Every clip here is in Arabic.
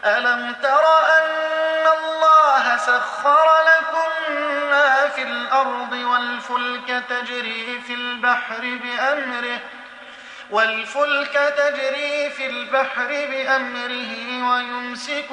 ألم تر أن الله سخر لكم ما في الأرض والفلك تجري في البحر بأمره ويمسك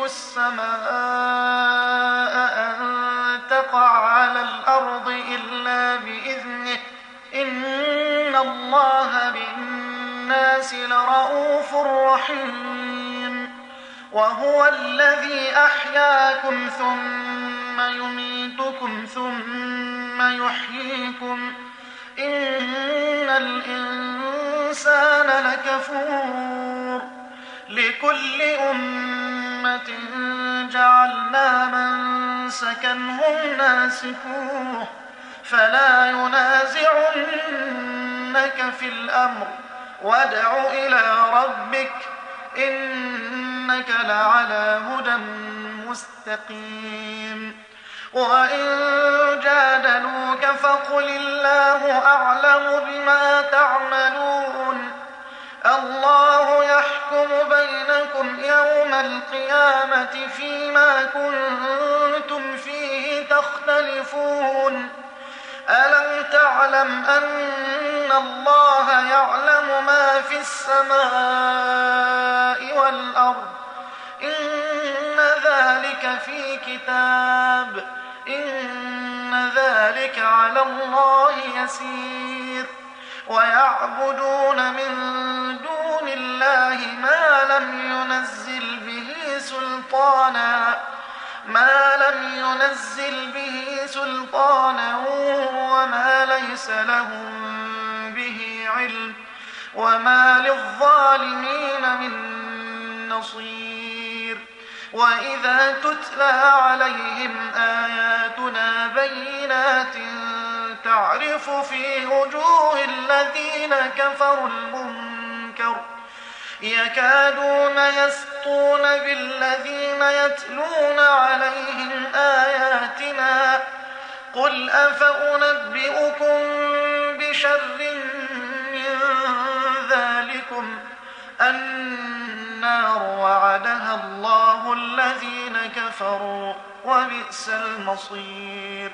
السماء أن تقع على الأرض إلا بإذنه إن الله بالناس لرءوف رحيم وهو الذي أحياكم ثم يميتكم ثم يحييكم إن الإنسان لكفور لكل أمة جعلنا منسكا هم ناسكوه فلا ينازعنك في الأمر وادع إلى ربك إنك لعلى هدى مستقيم وإن جادلوك فقل الله أعلم بما تعملون الله يحكم بينكم يوم القيامة فيما كنتم فيه تختلفون ألم تعلم أن الله يعلم ما في السماء والأرض إن ذلك في كتاب إن ذلك على الله يسير ويعبدون من دون الله ما لم ينزل به سلطانا وما ليس لهم به علم وما للظالمين من نصير وإذا تتلى عليهم آياتنا بينات تعرف في وجوه الذين كفروا المنكر يكادون يسطون بالذين يتلون عليهم آياتنا قل أفأنبئكم بشر من ذلكم النار وعدها الله الذين كفروا وبئس المصير